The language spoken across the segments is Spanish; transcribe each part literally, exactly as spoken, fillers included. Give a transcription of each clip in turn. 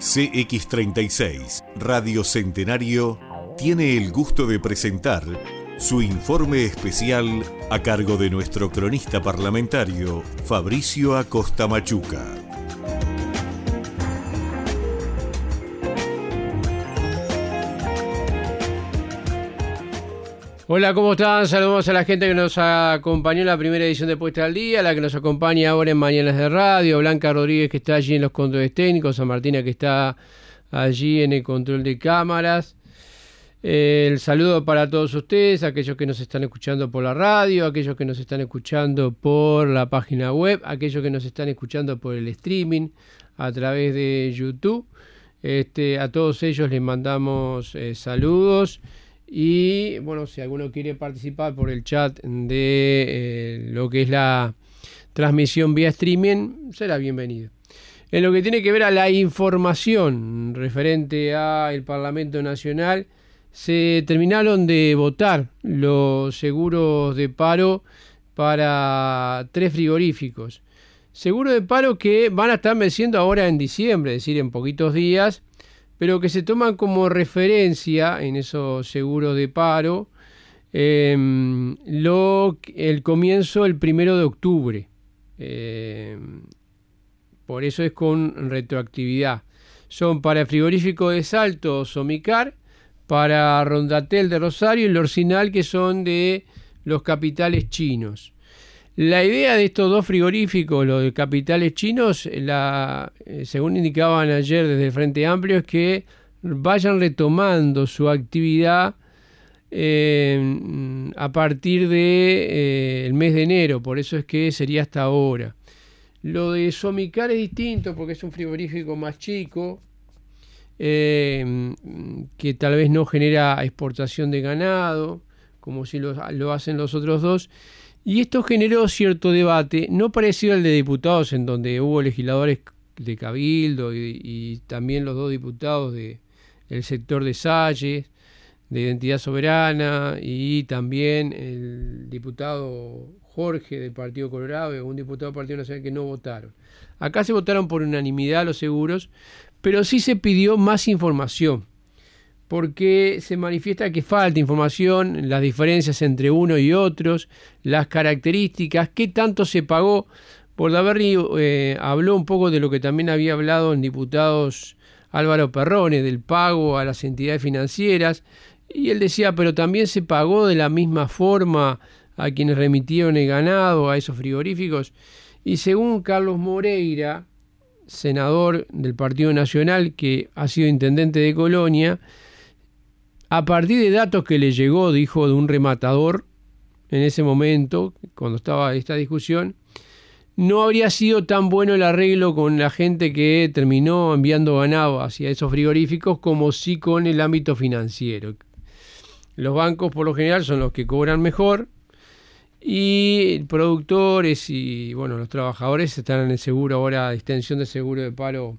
C X treinta y seis, Radio Centenario, tiene el gusto de presentar su informe especial a cargo de nuestro cronista parlamentario, Fabricio Acosta Machuca. Hola, ¿cómo están? Saludos a la gente que nos acompañó en la primera edición de Puesta al Día, la que nos acompaña ahora en Mañanas de Radio, Blanca Rodríguez que está allí en los controles técnicos, San Martina que está allí en el control de cámaras. Eh, el saludo para todos ustedes, aquellos que nos están escuchando por la radio, aquellos que nos están escuchando por la página web, aquellos que nos están escuchando por el streaming a través de YouTube. Este, a todos ellos les mandamos eh, saludos. Y bueno, si alguno quiere participar por el chat de eh, lo que es la transmisión vía streaming, será bienvenido. En lo que tiene que ver a la información referente al Parlamento Nacional, se terminaron de votar los seguros de paro para tres frigoríficos. Seguros de paro que van a estar venciendo ahora en diciembre, es decir, en poquitos días, pero que se toman como referencia en esos seguros de paro eh, lo, el comienzo el primero de octubre. Eh, por eso es con retroactividad. Son para el frigorífico de Salto, Somicar, para Rondatel de Rosario y Lorcinal, que son de los capitales chinos. La idea de estos dos frigoríficos, los de capitales chinos, la, según indicaban ayer desde el Frente Amplio, es que vayan retomando su actividad eh, a partir del de, eh, mes de enero, por eso es que sería hasta ahora. Lo de Somicar es distinto porque es un frigorífico más chico, eh, que tal vez no genera exportación de ganado, como si lo, lo hacen los otros dos. Y esto generó cierto debate, no parecido al de diputados, en donde hubo legisladores de Cabildo y, y también los dos diputados de, del sector de Salles, de Identidad Soberana, y también el diputado Jorge del Partido Colorado y un diputado del Partido Nacional que no votaron. Acá se votaron por unanimidad los seguros, pero sí se pidió más información, porque se manifiesta que falta información, las diferencias entre uno y otros, las características, qué tanto se pagó. Bordaberry eh, habló un poco de lo que también había hablado en diputados Álvaro Perrone, del pago a las entidades financieras, y él decía, pero también se pagó de la misma forma a quienes remitieron el ganado, a esos frigoríficos. Y según Carlos Moreira, senador del Partido Nacional, que ha sido intendente de Colonia, a partir de datos que le llegó, dijo, de un rematador en ese momento, cuando estaba esta discusión, no habría sido tan bueno el arreglo con la gente que terminó enviando ganado hacia esos frigoríficos como sí con el ámbito financiero. Los bancos por lo general son los que cobran mejor y productores y bueno, los trabajadores están en el seguro ahora, de extensión de seguro de paro,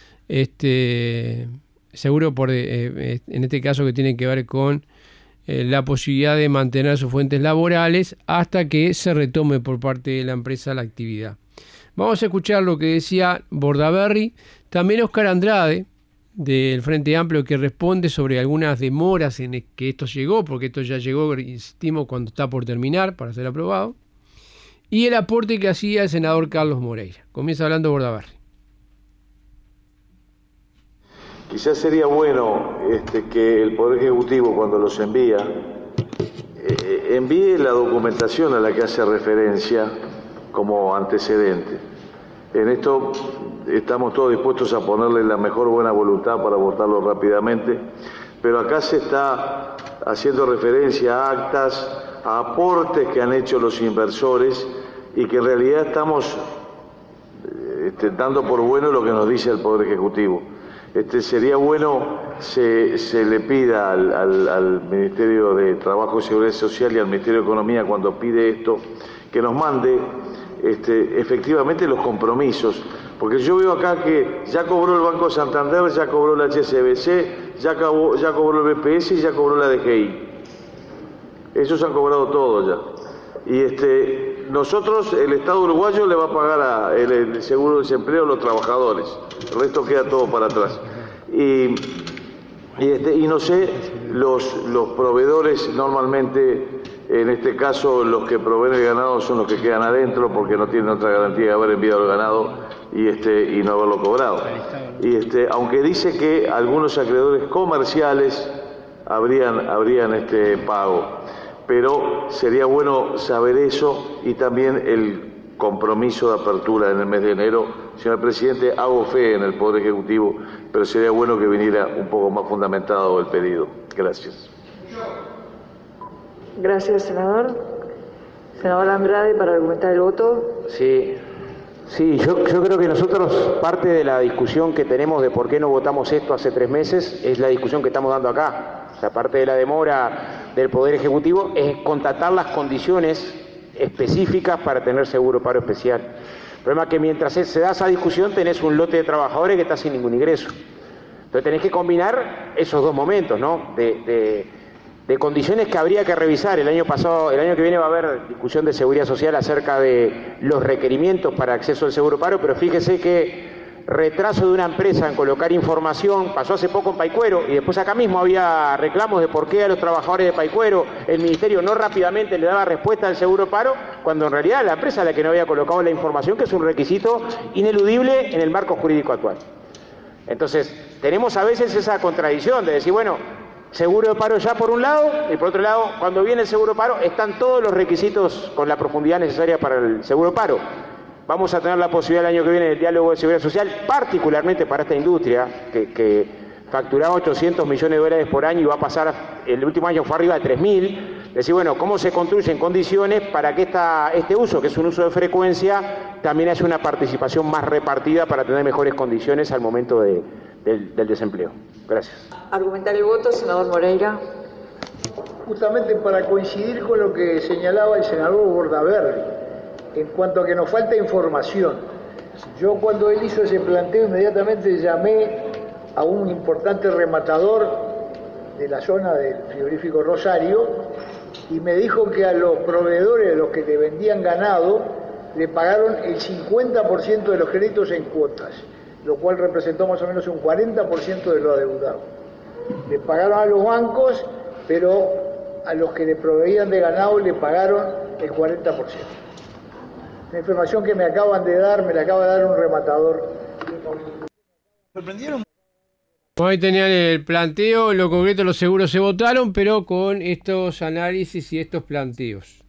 este... seguro por eh, en este caso que tiene que ver con eh, la posibilidad de mantener sus fuentes laborales hasta que se retome por parte de la empresa la actividad. Vamos a escuchar lo que decía Bordaberry, también Oscar Andrade del Frente Amplio, que responde sobre algunas demoras en que esto llegó, porque esto ya llegó, insistimos, cuando está por terminar para ser aprobado, y el aporte que hacía el senador Carlos Moreira. Comienza hablando Bordaberry. Quizás sería bueno este, que el Poder Ejecutivo, cuando los envía, eh, envíe la documentación a la que hace referencia como antecedente. En esto estamos todos dispuestos a ponerle la mejor buena voluntad para votarlo rápidamente, pero acá se está haciendo referencia a actas, a aportes que han hecho los inversores y que en realidad estamos este, dando por bueno lo que nos dice el Poder Ejecutivo. Este, sería bueno se, se le pida al, al, al Ministerio de Trabajo y Seguridad Social y al Ministerio de Economía, cuando pide esto, que nos mande este, efectivamente los compromisos, porque yo veo acá que ya cobró el Banco Santander, ya cobró la H S B C, ya, acabó, ya cobró el B P S y ya cobró la D G I. Esos han cobrado todo ya. Y este nosotros, el Estado uruguayo le va a pagar a el, el seguro de desempleo a los trabajadores, el resto queda todo para atrás. Y, y, este, y no sé, los, los proveedores normalmente, en este caso los que proveen el ganado son los que quedan adentro porque no tienen otra garantía de haber enviado el ganado y, este, y no haberlo cobrado. Y este, aunque dice que algunos acreedores comerciales habrían, habrían este pago, pero sería bueno saber eso y también el compromiso de apertura en el mes de enero. Señor presidente, hago fe en el Poder Ejecutivo, pero sería bueno que viniera un poco más fundamentado el pedido. Gracias. Gracias, senador. Senador Andrade, para argumentar el voto. Sí, sí, yo, yo creo que nosotros, parte de la discusión que tenemos de por qué no votamos esto hace tres meses, es la discusión que estamos dando acá. O sea, parte de la demora del Poder Ejecutivo es contratar las condiciones específicas para tener seguro paro especial. El problema es que mientras se da esa discusión tenés un lote de trabajadores que está sin ningún ingreso. Entonces tenés que combinar esos dos momentos, ¿no? De, de, de condiciones que habría que revisar. El año pasado, el año que viene va a haber discusión de seguridad social acerca de los requerimientos para acceso al seguro paro, pero fíjese que retraso de una empresa en colocar información pasó hace poco en Paicuero y después acá mismo había reclamos de por qué a los trabajadores de Paicuero el ministerio no rápidamente le daba respuesta al seguro paro, cuando en realidad la empresa es la que no había colocado la información, que es un requisito ineludible en el marco jurídico actual. Entonces tenemos a veces esa contradicción de decir, bueno, seguro de paro ya por un lado, y por otro lado, cuando viene el seguro paro están todos los requisitos con la profundidad necesaria para el seguro paro. Vamos a tener la posibilidad el año que viene del diálogo de seguridad social, particularmente para esta industria, que, que facturaba ochocientos millones de dólares por año y va a pasar, el último año fue arriba de tres mil. Decir, bueno, ¿cómo se construyen condiciones para que esta, este uso, que es un uso de frecuencia, también haya una participación más repartida para tener mejores condiciones al momento de, del, del desempleo? Gracias. Argumentar el voto, senador Moreira. Justamente para coincidir con lo que señalaba el senador Bordaberry, en cuanto a que nos falta información. Yo cuando él hizo ese planteo inmediatamente llamé a un importante rematador de la zona del frigorífico Rosario y me dijo que a los proveedores, los que le vendían ganado, le pagaron el cincuenta por ciento de los créditos en cuotas, lo cual representó más o menos un cuarenta por ciento de lo adeudado. Le pagaron a los bancos, pero a los que le proveían de ganado le pagaron el cuarenta por ciento. La información que me acaban de dar, me la acaba de dar un rematador. ¿Sorprendieron? Ahí tenían el planteo, en lo concreto los seguros se votaron, pero con estos análisis y estos planteos.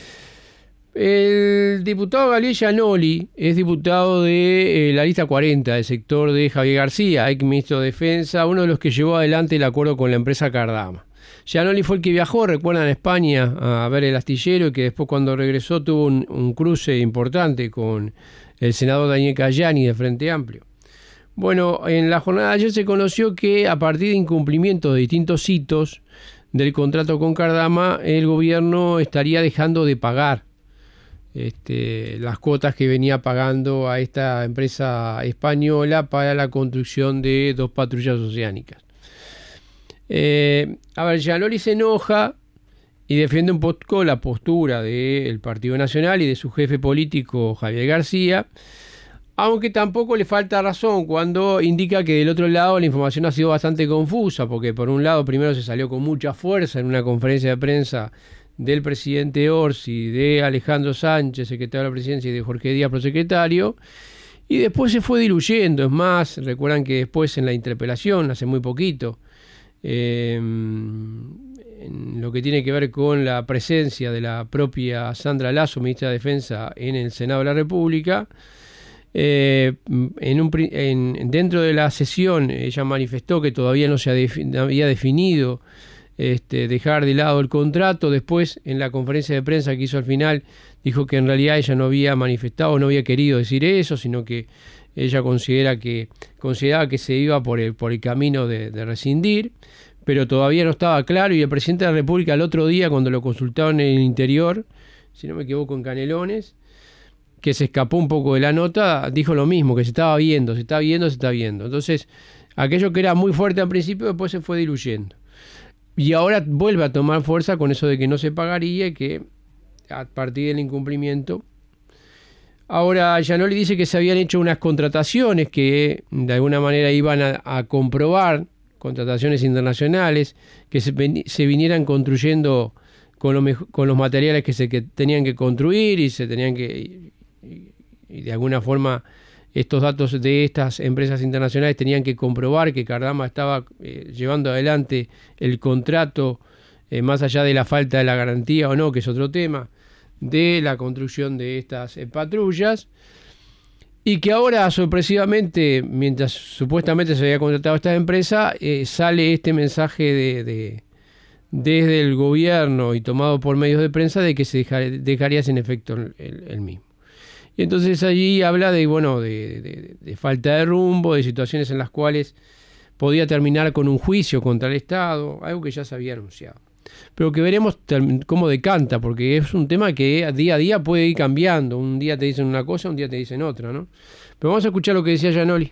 El diputado Gabriel Giannoli es diputado de eh, la lista cuarenta del sector de Javier García, ex ministro de Defensa, uno de los que llevó adelante el acuerdo con la empresa Cardama. Giannoli fue el que viajó, recuerdan, a España a ver el astillero y que después cuando regresó tuvo un, un cruce importante con el senador Daniel Cayani de Frente Amplio. Bueno, en la jornada de ayer se conoció que a partir de incumplimiento de distintos hitos del contrato con Cardama, el gobierno estaría dejando de pagar este, las cuotas que venía pagando a esta empresa española para la construcción de dos patrullas oceánicas. Eh, a ver, Giannoli se enoja y defiende un poco la postura del Partido Nacional y de su jefe político Javier García, aunque tampoco le falta razón cuando indica que del otro lado la información ha sido bastante confusa, porque por un lado primero se salió con mucha fuerza en una conferencia de prensa del presidente Orsi, de Alejandro Sánchez, secretario de la Presidencia, y de Jorge Díaz, prosecretario, y después se fue diluyendo. Es más, recuerdan que después en la interpelación, hace muy poquito, Eh, en lo que tiene que ver con la presencia de la propia Sandra Lasso, ministra de Defensa, en el Senado de la República, eh, en un, en, dentro de la sesión ella manifestó que todavía no se había definido este, dejar de lado el contrato. Después, en la conferencia de prensa que hizo al final, dijo que en realidad ella no había manifestado, no había querido decir eso, sino que ella considera que consideraba que se iba por el, por el camino de, de rescindir, pero todavía no estaba claro, y el presidente de la República el otro día, cuando lo consultaron en el interior, si no me equivoco en Canelones, que se escapó un poco de la nota, dijo lo mismo, que se estaba viendo, se está viendo, se está viendo. Entonces, aquello que era muy fuerte al principio, después se fue diluyendo. Y ahora vuelve a tomar fuerza con eso de que no se pagaría y que a partir del incumplimiento. Ahora, Giannoli dice que se habían hecho unas contrataciones que de alguna manera iban a, a comprobar, contrataciones internacionales, que se, se vinieran construyendo con, lo, con los materiales que se que tenían que construir y se tenían que, y, y de alguna forma estos datos de estas empresas internacionales tenían que comprobar que Cardama estaba eh, llevando adelante el contrato, eh, más allá de la falta de la garantía o no, que es otro tema, de la construcción de estas eh, patrullas, y que ahora sorpresivamente, mientras supuestamente se había contratado esta empresa, eh, sale este mensaje de, de desde el gobierno y tomado por medios de prensa de que se deja, dejaría sin efecto el, el, el mismo. Y entonces allí habla de, bueno, de, de, de falta de rumbo, de situaciones en las cuales podía terminar con un juicio contra el Estado, algo que ya se había anunciado. Pero que veremos cómo decanta, porque es un tema que día a día puede ir cambiando. Un día te dicen una cosa, un día te dicen otra, ¿no? Pero vamos a escuchar lo que decía Giannoli.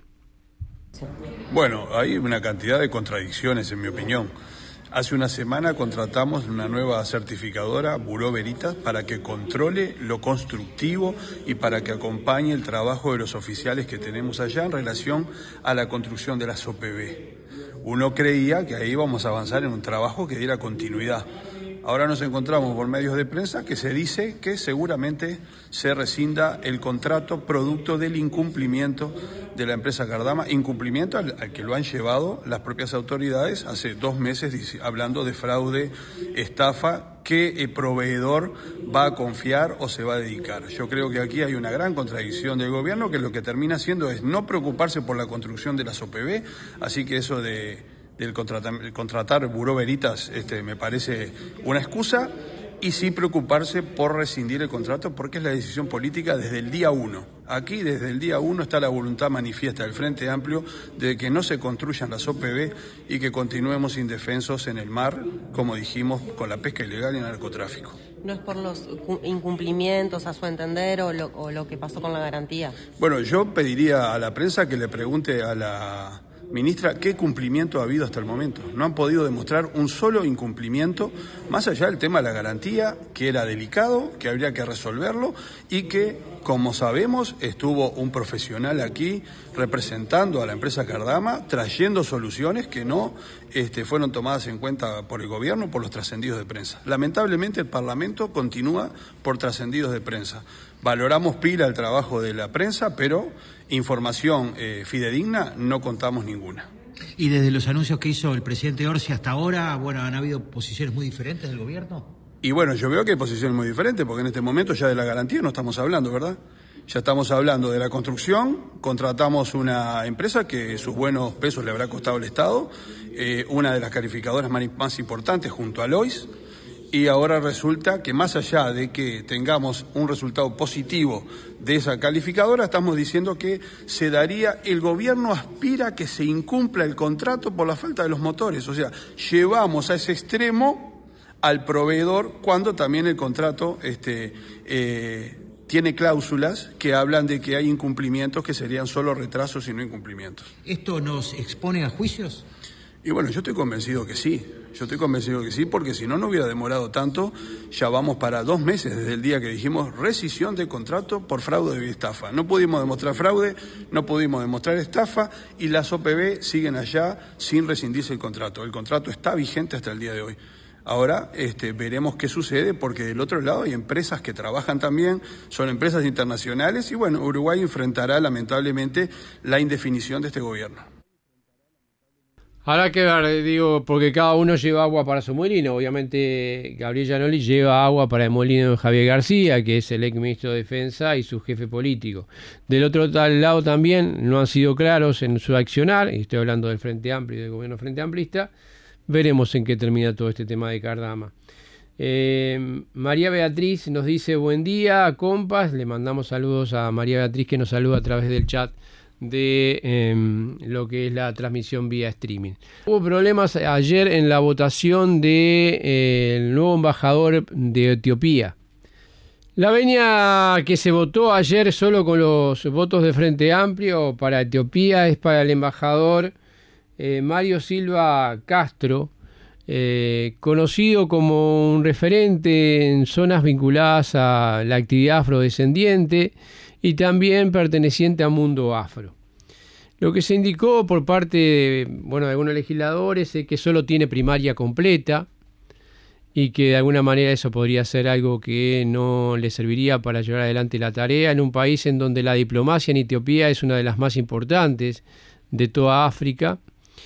Bueno, hay una cantidad de contradicciones, en mi opinión. Hace una semana contratamos una nueva certificadora, Bureau Veritas, para que controle lo constructivo y para que acompañe el trabajo de los oficiales que tenemos allá en relación a la construcción de las O P B. Uno creía que ahí íbamos a avanzar en un trabajo que diera continuidad. Ahora nos encontramos por medios de prensa que se dice que seguramente se rescinda el contrato producto del incumplimiento de la empresa Cardama, incumplimiento al, al que lo han llevado las propias autoridades hace dos meses hablando de fraude, estafa, que el proveedor va a confiar o se va a dedicar. Yo creo que aquí hay una gran contradicción del gobierno, que lo que termina haciendo es no preocuparse por la construcción de las O P B, así que eso de del contratar, contratar Bureau Veritas este, me parece una excusa, y sí preocuparse por rescindir el contrato, porque es la decisión política desde el día uno. Aquí desde el día uno está la voluntad manifiesta del Frente Amplio de que no se construyan las O P B y que continuemos indefensos en el mar, como dijimos, con la pesca ilegal y el narcotráfico. ¿No es por los incumplimientos, a su entender, o lo, o lo que pasó con la garantía? Bueno, yo pediría a la prensa que le pregunte a la ministra, ¿qué cumplimiento ha habido hasta el momento? No han podido demostrar un solo incumplimiento, más allá del tema de la garantía, que era delicado, que habría que resolverlo, y que, como sabemos, estuvo un profesional aquí representando a la empresa Cardama, trayendo soluciones que no este, fueron tomadas en cuenta por el gobierno, por los trascendidos de prensa. Lamentablemente el Parlamento continúa por trascendidos de prensa. Valoramos pila el trabajo de la prensa, pero información eh, fidedigna no contamos ninguna. Y desde los anuncios que hizo el presidente Orsi hasta ahora, bueno, ¿han habido posiciones muy diferentes del gobierno? Y bueno, yo veo que hay posiciones muy diferentes, porque en este momento ya de la garantía no estamos hablando, ¿verdad? Ya estamos hablando de la construcción, contratamos una empresa que sus buenos pesos le habrá costado al Estado, eh, una de las calificadoras más, más importantes junto a Lois. Y ahora resulta que más allá de que tengamos un resultado positivo de esa calificadora, estamos diciendo que se daría, el gobierno aspira a que se incumpla el contrato por la falta de los motores. O sea, llevamos a ese extremo al proveedor cuando también el contrato este, eh, tiene cláusulas que hablan de que hay incumplimientos que serían solo retrasos y no incumplimientos. ¿Esto nos expone a juicios? Y bueno, yo estoy convencido que sí, yo estoy convencido que sí, porque si no, no hubiera demorado tanto. Ya vamos para dos meses desde el día que dijimos rescisión de contrato por fraude y estafa. No pudimos demostrar fraude, no pudimos demostrar estafa, y las O P B siguen allá sin rescindirse el contrato. El contrato está vigente hasta el día de hoy. Ahora este, veremos qué sucede, porque del otro lado hay empresas que trabajan también, son empresas internacionales, y bueno, Uruguay enfrentará lamentablemente la indefinición de este gobierno. Habrá que ver, digo, porque cada uno lleva agua para su molino. Obviamente Gabriel Giannoli lleva agua para el molino de Javier García, que es el ex ministro de Defensa y su jefe político. Del otro tal lado también no han sido claros en su accionar, y estoy hablando del Frente Amplio y del gobierno Frente Amplista. Veremos en qué termina todo este tema de Cardama. Eh, María Beatriz nos dice buen día, compas. Le mandamos saludos a María Beatriz, que nos saluda a través del chat de eh, lo que es la transmisión vía streaming. Hubo problemas ayer en la votación del de, eh, el nuevo embajador de Etiopía. La venia que se votó ayer solo con los votos de Frente Amplio para Etiopía es para el embajador eh, Mario Silva Castro, eh, conocido como un referente en zonas vinculadas a la actividad afrodescendiente y también perteneciente al mundo afro. Lo que se indicó por parte de, bueno, de algunos legisladores es que solo tiene primaria completa y que de alguna manera eso podría ser algo que no le serviría para llevar adelante la tarea en un país en donde la diplomacia en Etiopía es una de las más importantes de toda África.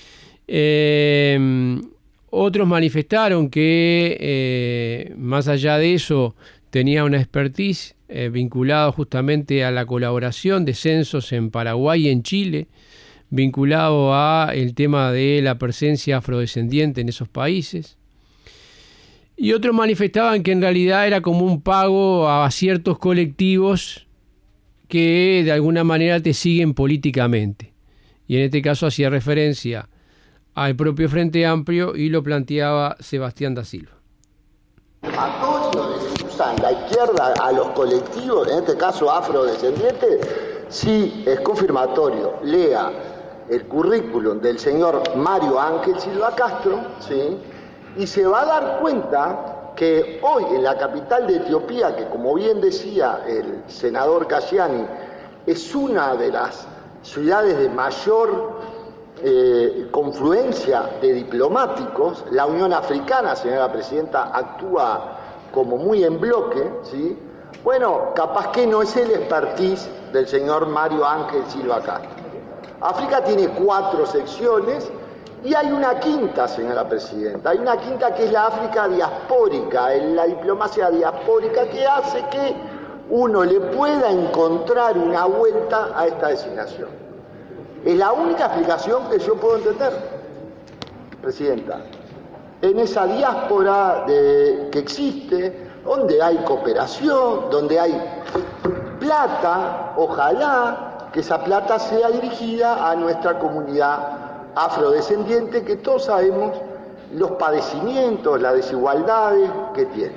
Eh, otros manifestaron que eh, más allá de eso tenía una expertise eh, vinculada justamente a la colaboración de censos en Paraguay y en Chile, vinculado a el tema de la presencia afrodescendiente en esos países. Y otros manifestaban que en realidad era como un pago a ciertos colectivos que de alguna manera te siguen políticamente. Y en este caso hacía referencia al propio Frente Amplio y lo planteaba Sebastián da Silva. A todos los que usan la izquierda, a los colectivos, en este caso afrodescendientes, sí es confirmatorio. Lea el currículum del señor Mario Ángel Silva Castro, ¿sí? Y se va a dar cuenta que hoy en la capital de Etiopía, que como bien decía el senador Casciani, es una de las ciudades de mayor eh, confluencia de diplomáticos, la Unión Africana, señora Presidenta, actúa como muy en bloque, ¿sí? Bueno, capaz que no es el expertise del señor Mario Ángel Silva Castro. África tiene cuatro secciones, y hay una quinta, señora Presidenta, hay una quinta que es la África diaspórica, la diplomacia diaspórica, que hace que uno le pueda encontrar una vuelta a esta designación. Es la única explicación que yo puedo entender, Presidenta. En esa diáspora de, que existe, donde hay cooperación, donde hay plata, ojalá que esa plata sea dirigida a nuestra comunidad afrodescendiente, que todos sabemos los padecimientos, las desigualdades que tiene.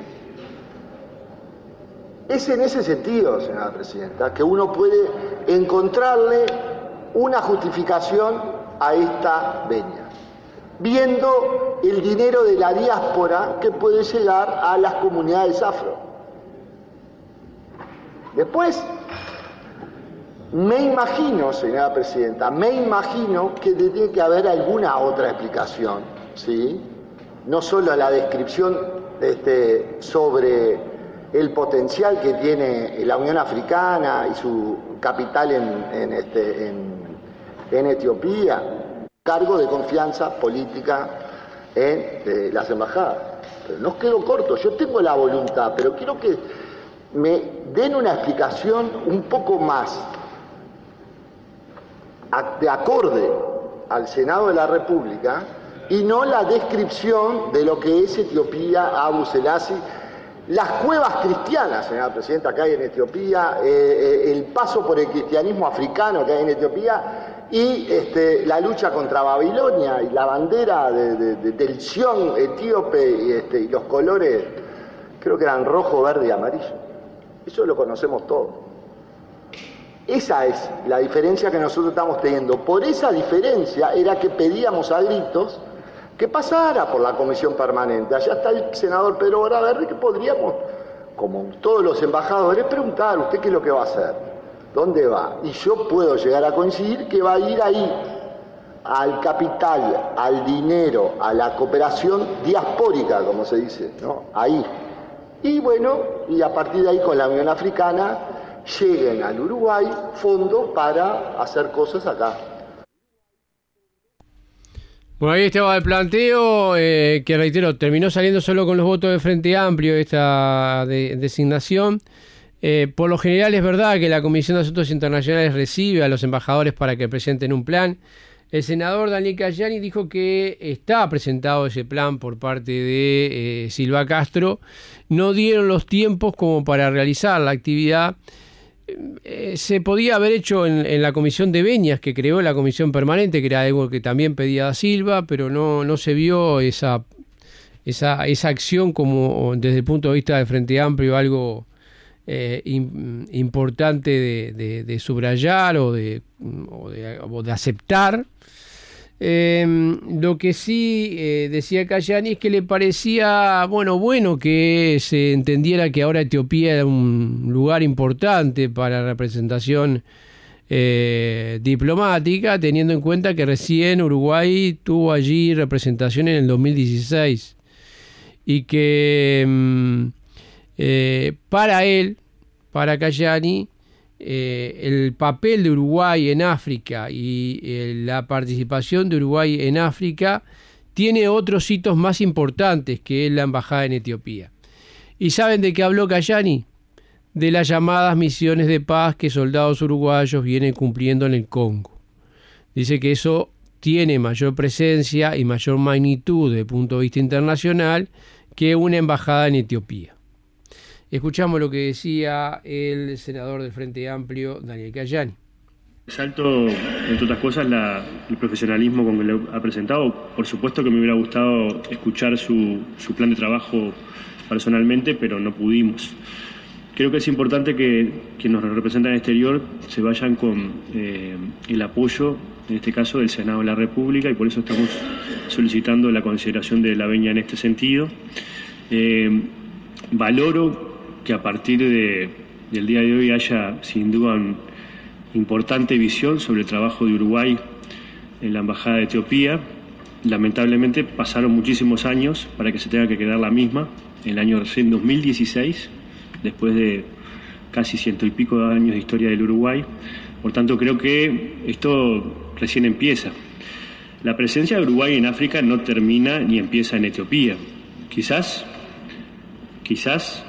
Es en ese sentido, señora Presidenta, que uno puede encontrarle una justificación a esta venia, viendo el dinero de la diáspora que puede llegar a las comunidades afro. Después, me imagino, señora Presidenta, me imagino que tiene que haber alguna otra explicación, ¿sí? No solo la descripción este, sobre el potencial que tiene la Unión Africana y su capital en, en, este, en, en Etiopía, cargo de confianza política en eh, las embajadas. Pero no quedo corto, yo tengo la voluntad, pero quiero que me den una explicación un poco más de acorde al Senado de la República y no la descripción de lo que es Etiopía, Abu Selassie, las cuevas cristianas, señora Presidenta, que hay en Etiopía, eh, el paso por el cristianismo africano que hay en Etiopía y este, la lucha contra Babilonia y la bandera de, de, de, del Sion etíope y, este, y los colores, creo que eran rojo, verde y amarillo. Eso lo conocemos todos. Esa es la diferencia que nosotros estamos teniendo. Por esa diferencia era que pedíamos a gritos que pasara por la comisión permanente. Allá está el senador Pedro Bordaberry, que podríamos, como todos los embajadores, preguntar, ¿usted qué es lo que va a hacer? ¿Dónde va? Y yo puedo llegar a coincidir que va a ir ahí, al capital, al dinero, a la cooperación diaspórica, como se dice, ¿no? Ahí. Y bueno, y a partir de ahí con la Unión Africana lleguen al Uruguay fondos para hacer cosas acá. Bueno, ahí estaba el planteo, eh, que reitero, terminó saliendo solo con los votos del Frente Amplio esta de, designación. Eh, por lo general es verdad que la Comisión de Asuntos Internacionales recibe a los embajadores para que presenten un plan. El senador Daniel Casciani dijo que está presentado ese plan por parte de eh, Silva Castro. No dieron los tiempos como para realizar la actividad. Eh, se podía haber hecho en, en la comisión de Beñas, que creó la comisión permanente, que era algo que también pedía da Silva, pero no, no se vio esa, esa, esa acción como desde el punto de vista del Frente Amplio algo eh, in, importante de, de, de subrayar o de, o de, o de aceptar. Eh, lo que sí eh, decía Cayani es que le parecía bueno, bueno que se entendiera que ahora Etiopía era un lugar importante para la representación eh, diplomática, teniendo en cuenta que recién Uruguay tuvo allí representación en el dos mil dieciséis y que mm, eh, para él, para Cayani, Eh, el papel de Uruguay en África y eh, la participación de Uruguay en África tiene otros hitos más importantes que es la embajada en Etiopía. ¿Y saben de qué habló Cayani? De las llamadas misiones de paz que soldados uruguayos vienen cumpliendo en el Congo. Dice que eso tiene mayor presencia y mayor magnitud desde el punto de vista internacional que una embajada en Etiopía. Escuchamos lo que decía el senador del Frente Amplio, Daniel Cayani. Resalto, entre otras cosas, la, el profesionalismo con que lo ha presentado. Por supuesto que me hubiera gustado escuchar su, su plan de trabajo personalmente, pero no pudimos. Creo que es importante que quienes nos representan en el exterior se vayan con eh, el apoyo, en este caso, del Senado de la República, y por eso estamos solicitando la consideración de la venia en este sentido. Eh, valoro que a partir de, del día de hoy haya sin duda una importante visión sobre el trabajo de Uruguay en la Embajada de Etiopía. Lamentablemente pasaron muchísimos años para que se tenga que quedar la misma, en el año recién dos mil dieciséis, después de casi ciento y pico de años de historia del Uruguay. Por tanto, creo que esto recién empieza. La presencia de Uruguay en África no termina ni empieza en Etiopía. Quizás, quizás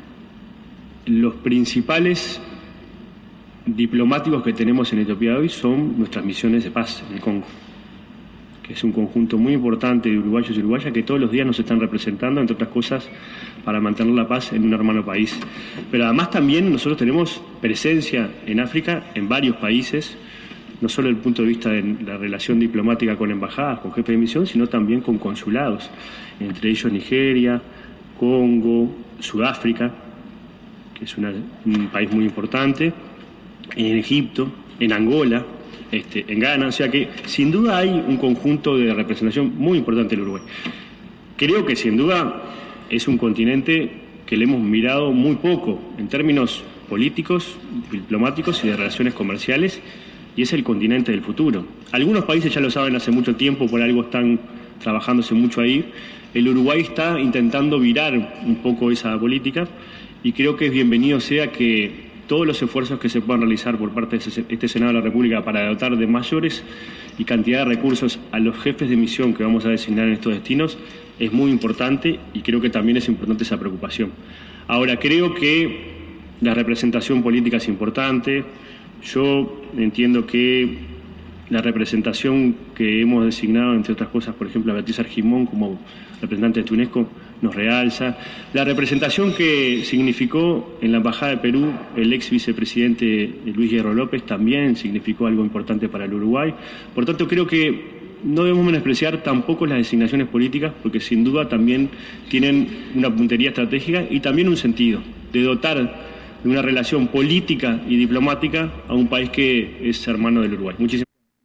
los principales diplomáticos que tenemos en Etiopía hoy son nuestras misiones de paz en el Congo, que es un conjunto muy importante de uruguayos y uruguayas que todos los días nos están representando, entre otras cosas, para mantener la paz en un hermano país. Pero además también nosotros tenemos presencia en África, en varios países, no solo desde el punto de vista de la relación diplomática con embajadas, con jefes de misión, sino también con consulados, entre ellos Nigeria, Congo, Sudáfrica, que es una, un país muy importante, en Egipto, en Angola, este, en Ghana, o sea que sin duda hay un conjunto de representación muy importante del Uruguay. Creo que sin duda es un continente que le hemos mirado muy poco en términos políticos, diplomáticos y de relaciones comerciales, y es el continente del futuro. Algunos países ya lo saben hace mucho tiempo, por algo están trabajándose mucho ahí. El Uruguay está intentando virar un poco esa política, y creo que es bienvenido sea que todos los esfuerzos que se puedan realizar por parte de este Senado de la República para dotar de mayores y cantidad de recursos a los jefes de misión que vamos a designar en estos destinos es muy importante, y creo que también es importante esa preocupación. Ahora, creo que la representación política es importante. Yo entiendo que la representación que hemos designado, entre otras cosas, por ejemplo, a Beatriz Argimón como representante de UNESCO, nos realza. La representación que significó en la Embajada de Perú el ex vicepresidente Luis Hierro López también significó algo importante para el Uruguay. Por tanto, creo que no debemos menospreciar tampoco las designaciones políticas, porque sin duda también tienen una puntería estratégica y también un sentido de dotar de una relación política y diplomática a un país que es hermano del Uruguay. Muchísimas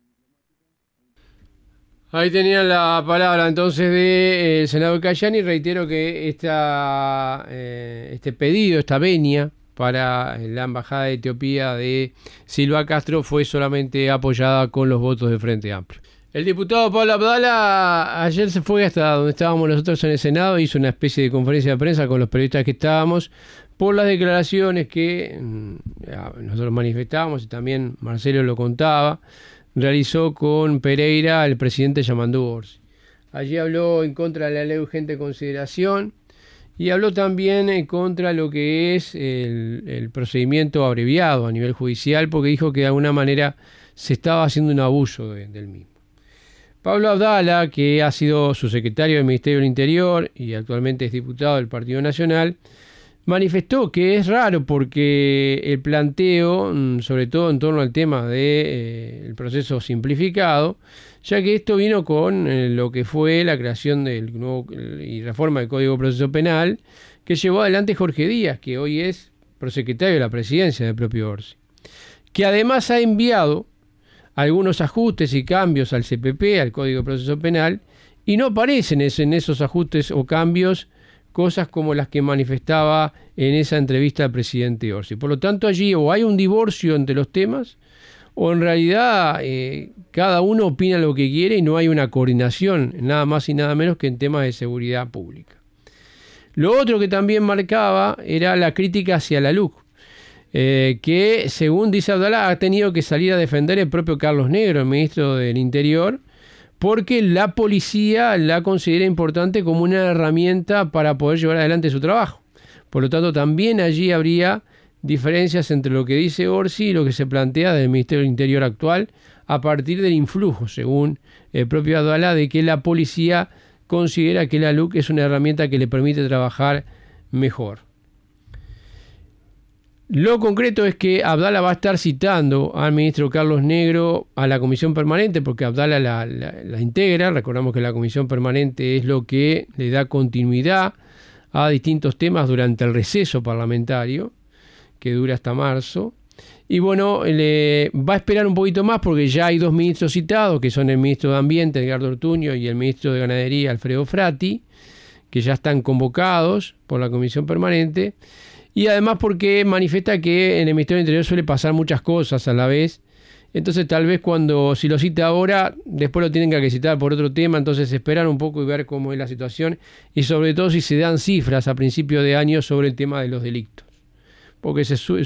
Ahí tenían la palabra entonces del senador Cayani. Reitero que esta, eh, este pedido, esta venia para la Embajada de Etiopía de Silva Castro fue solamente apoyada con los votos de Frente Amplio. El diputado Pablo Abdala ayer se fue hasta donde estábamos nosotros en el Senado, hizo una especie de conferencia de prensa con los periodistas que estábamos por las declaraciones que nosotros manifestábamos, y también Marcelo lo contaba, realizó con Pereira el presidente Yamandu Orsi. Allí habló en contra de la ley de urgente consideración y habló también en contra de lo que es el, el procedimiento abreviado a nivel judicial, porque dijo que de alguna manera se estaba haciendo un abuso de, del mismo. Pablo Abdala, que ha sido subsecretario del Ministerio del Interior y actualmente es diputado del Partido Nacional, manifestó que es raro porque el planteo, sobre todo en torno al tema del de, eh, proceso simplificado, ya que esto vino con eh, lo que fue la creación del nuevo y reforma del Código de Proceso Penal, que llevó adelante Jorge Díaz, que hoy es prosecretario de la presidencia del propio Orsi, que además ha enviado algunos ajustes y cambios al C P P, al Código de Proceso Penal, y no aparecen en esos ajustes o cambios cosas como las que manifestaba en esa entrevista al presidente Orsi. Por lo tanto, allí o hay un divorcio entre los temas, o en realidad eh, cada uno opina lo que quiere y no hay una coordinación, nada más y nada menos que en temas de seguridad pública. Lo otro que también marcaba era la crítica hacia la LUC, eh, que según dice Abdalá ha tenido que salir a defender el propio Carlos Negro, el ministro del Interior, porque la policía la considera importante como una herramienta para poder llevar adelante su trabajo. Por lo tanto, también allí habría diferencias entre lo que dice Orsi y lo que se plantea del Ministerio del Interior actual a partir del influjo, según el propio Abdalá, de que la policía considera que la LUC es una herramienta que le permite trabajar mejor. Lo concreto es que Abdalá va a estar citando al ministro Carlos Negro a la comisión permanente, porque Abdalá la, la, la integra. Recordamos que la comisión permanente es lo que le da continuidad a distintos temas durante el receso parlamentario, que dura hasta marzo. Y bueno, le va a esperar un poquito más porque ya hay dos ministros citados, que son el ministro de Ambiente, Edgardo Ortuño, y el ministro de Ganadería, Alfredo Frati, que ya están convocados por la comisión permanente. Y además porque manifiesta que en el Ministerio del Interior suele pasar muchas cosas a la vez. Entonces tal vez cuando, si lo cita ahora, después lo tienen que citar por otro tema. Entonces esperar un poco y ver cómo es la situación. Y sobre todo si se dan cifras a principio de año sobre el tema de los delitos. Porque se, su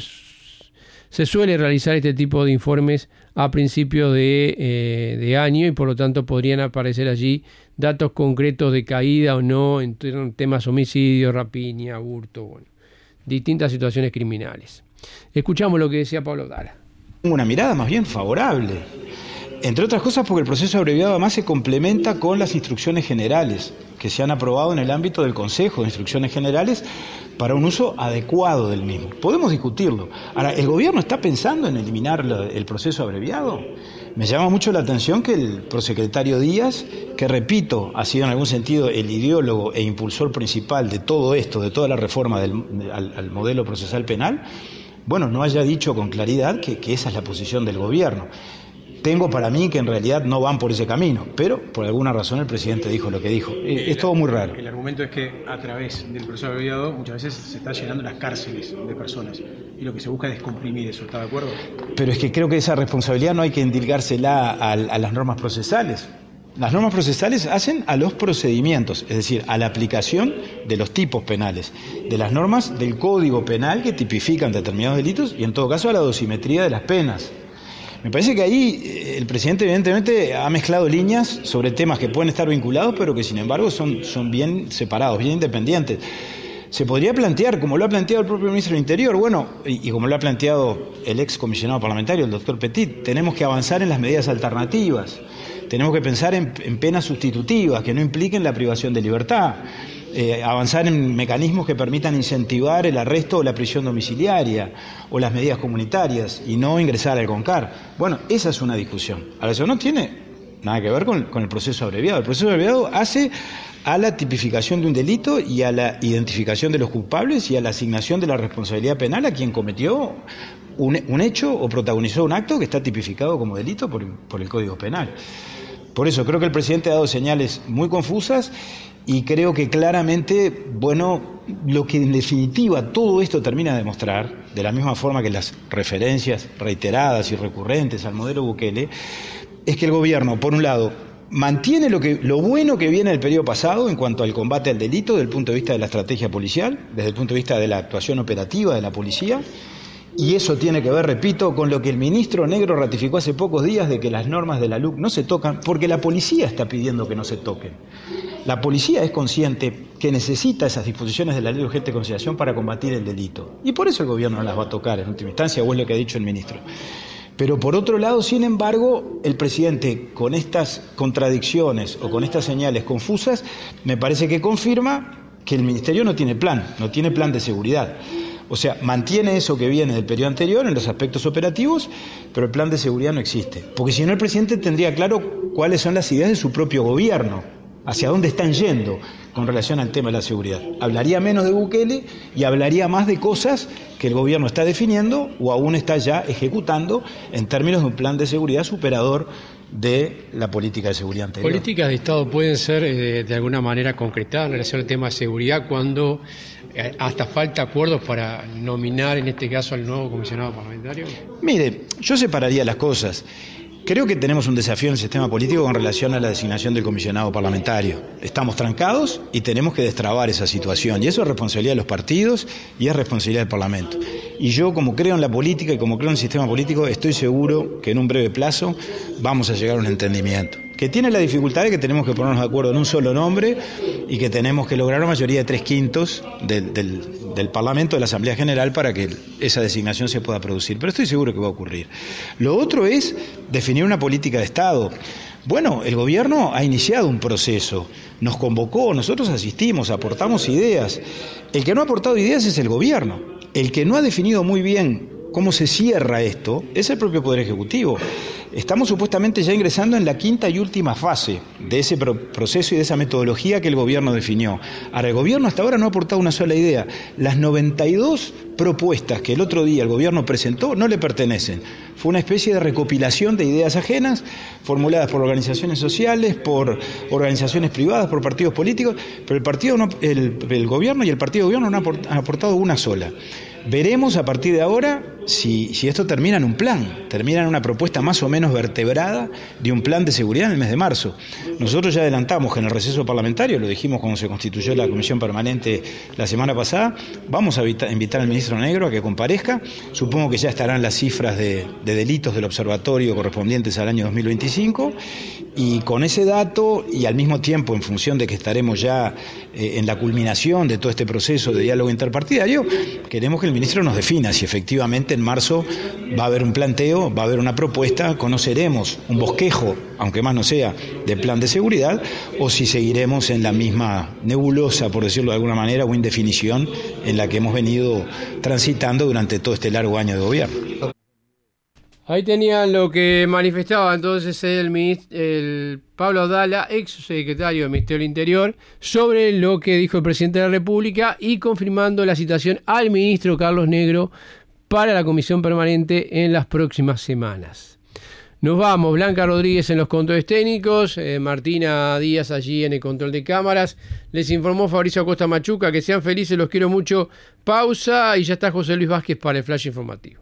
se suele realizar este tipo de informes a principio de, eh, de año. Y por lo tanto podrían aparecer allí datos concretos de caída o no en temas homicidio, rapiña, hurto, bueno, distintas situaciones criminales. Escuchamos lo que decía Pablo Abdalá. Una mirada más bien favorable, entre otras cosas porque el proceso abreviado además se complementa con las instrucciones generales que se han aprobado en el ámbito del Consejo de Instrucciones Generales para un uso adecuado del mismo. Podemos discutirlo. Ahora, ¿el gobierno está pensando en eliminar el proceso abreviado? Me llama mucho la atención que el prosecretario Díaz, que repito, ha sido en algún sentido el ideólogo e impulsor principal de todo esto, de toda la reforma del, al, al modelo procesal penal, bueno, no haya dicho con claridad que, que esa es la posición del gobierno. Tengo para mí que en realidad no van por ese camino, pero por alguna razón el presidente dijo lo que dijo. Es, es todo muy raro. El argumento es que a través del proceso abreviado muchas veces se está llenando las cárceles de personas y lo que se busca es descomprimir eso. ¿Está de acuerdo? Pero es que creo que esa responsabilidad no hay que endilgársela a, a las normas procesales. Las normas procesales hacen a los procedimientos, es decir, a la aplicación de los tipos penales, de las normas del Código Penal que tipifican determinados delitos y en todo caso a la dosimetría de las penas. Me parece que ahí el presidente evidentemente ha mezclado líneas sobre temas que pueden estar vinculados, pero que sin embargo son, son bien separados, bien independientes. Se podría plantear, como lo ha planteado el propio ministro del Interior, bueno, y, y como lo ha planteado el ex comisionado parlamentario, el doctor Petit, tenemos que avanzar en las medidas alternativas, tenemos que pensar en, en penas sustitutivas que no impliquen la privación de libertad, eh, avanzar en mecanismos que permitan incentivar el arresto o la prisión domiciliaria o las medidas comunitarias y no ingresar al CONCAR. Bueno, esa es una discusión. Ahora, eso no tiene nada que ver con, con el proceso abreviado. El proceso abreviado hace a la tipificación de un delito y a la identificación de los culpables y a la asignación de la responsabilidad penal a quien cometió un, un hecho o protagonizó un acto que está tipificado como delito por, por el Código Penal. Por eso creo que el presidente ha dado señales muy confusas y creo que claramente, bueno, lo que en definitiva todo esto termina de demostrar, de la misma forma que las referencias reiteradas y recurrentes al modelo Bukele, es que el gobierno, por un lado, mantiene lo, que, lo bueno que viene del periodo pasado en cuanto al combate al delito desde el punto de vista de la estrategia policial, desde el punto de vista de la actuación operativa de la policía, y eso tiene que ver, repito, con lo que el ministro Negro ratificó hace pocos días de que las normas de la LUC no se tocan, porque la policía está pidiendo que no se toquen. La policía es consciente que necesita esas disposiciones de la ley de urgente consideración para combatir el delito, y por eso el gobierno no las va a tocar en última instancia, o es lo que ha dicho el ministro. Pero por otro lado, sin embargo, el presidente con estas contradicciones o con estas señales confusas, me parece que confirma que el ministerio no tiene plan, no tiene plan de seguridad. O sea, mantiene eso que viene del periodo anterior en los aspectos operativos, pero el plan de seguridad no existe. Porque si no, el presidente tendría claro cuáles son las ideas de su propio gobierno, hacia dónde están yendo, con relación al tema de la seguridad. Hablaría menos de Bukele y hablaría más de cosas que el gobierno está definiendo o aún está ya ejecutando en términos de un plan de seguridad superador de la política de seguridad anterior. Políticas de Estado pueden ser eh, de alguna manera concretadas en relación al tema de seguridad cuando eh, hasta falta acuerdos para nominar en este caso al nuevo comisionado parlamentario. Mire, yo separaría las cosas. Creo que tenemos un desafío en el sistema político con relación a la designación del comisionado parlamentario. Estamos trancados y tenemos que destrabar esa situación. Y eso es responsabilidad de los partidos y es responsabilidad del Parlamento. Y yo, como creo en la política y como creo en el sistema político, estoy seguro que en un breve plazo vamos a llegar a un entendimiento. Que tiene la dificultad de que tenemos que ponernos de acuerdo en un solo nombre y que tenemos que lograr una mayoría de tres quintos del, del, del Parlamento, de la Asamblea General, para que esa designación se pueda producir. Pero estoy seguro que va a ocurrir. Lo otro es definir una política de Estado. Bueno, el gobierno ha iniciado un proceso, nos convocó, nosotros asistimos, aportamos ideas. El que no ha aportado ideas es el gobierno. El que no ha definido muy bien cómo se cierra esto es el propio Poder Ejecutivo. Estamos supuestamente ya ingresando en la quinta y última fase de ese proceso y de esa metodología que el gobierno definió. Ahora, el gobierno hasta ahora no ha aportado una sola idea. Las noventa y dos propuestas que el otro día el gobierno presentó no le pertenecen. Fue una especie de recopilación de ideas ajenas, formuladas por organizaciones sociales, por organizaciones privadas, por partidos políticos, pero el, partido no, el, el gobierno y el partido de gobierno no han aportado una sola. Veremos a partir de ahora si, si esto termina en un plan, termina en una propuesta más o menos vertebrada de un plan de seguridad en el mes de marzo. Nosotros ya adelantamos que en el receso parlamentario, lo dijimos cuando se constituyó la comisión permanente la semana pasada, vamos a invitar al ministro Negro a que comparezca. Supongo que ya estarán las cifras de, de delitos del observatorio correspondientes al año dos mil veinticinco, y con ese dato y al mismo tiempo en función de que estaremos ya eh, en la culminación de todo este proceso de diálogo interpartidario, queremos que el ministro nos defina si efectivamente en marzo va a haber un planteo, va a haber una propuesta, conoceremos un bosquejo, aunque más no sea, de plan de seguridad, o si seguiremos en la misma nebulosa, por decirlo de alguna manera, o indefinición en la que hemos venido transitando durante todo este largo año de gobierno. Ahí tenían lo que manifestaba entonces el, el Pablo Dalla, ex secretario del Ministerio del Interior, sobre lo que dijo el presidente de la República y confirmando la citación al ministro Carlos Negro para la comisión permanente en las próximas semanas. Nos vamos, Blanca Rodríguez en los controles técnicos, eh, Martina Díaz allí en el control de cámaras. Les informó Fabricio Acosta Machuca, que sean felices, los quiero mucho. Pausa y ya está José Luis Vázquez para el flash informativo.